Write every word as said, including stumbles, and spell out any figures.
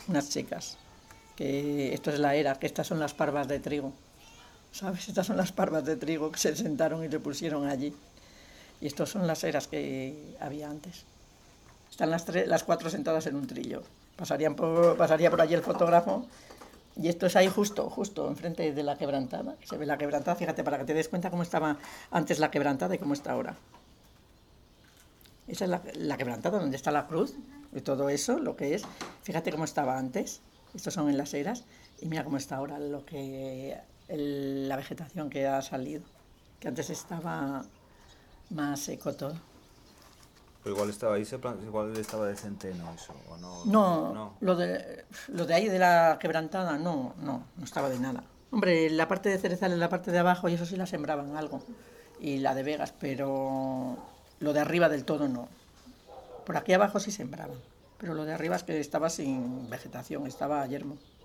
unas chicas, que esto es la era, que estas son las parvas de trigo, ¿sabes? Estas son las parvas de trigo que se sentaron y se pusieron allí. Y estas son las eras que había antes. Están las, tres, las cuatro sentadas en un trillo. Pasarían por, pasaría por allí el fotógrafo. Y esto es ahí justo, justo, enfrente de la quebrantada. Se ve la quebrantada, fíjate, para que te des cuenta cómo estaba antes la quebrantada y cómo está ahora. Esa es la, la quebrantada, donde está la cruz y todo eso, lo que es. Fíjate cómo estaba antes. Estos son en las eras. Y mira cómo está ahora lo que el, la vegetación que ha salido. Que antes estaba más seco todo. Pero igual estaba ahí, igual estaba de centeno eso, ¿o no? No, no. Lo, de, lo de ahí de la quebrantada, no, no, no estaba de nada. Hombre, la parte de cerezal en la parte de abajo, y eso sí la sembraban algo. Y la de Vegas, pero lo de arriba del todo no. Por aquí abajo sí sembraban, pero lo de arriba es que estaba sin vegetación, estaba yermo.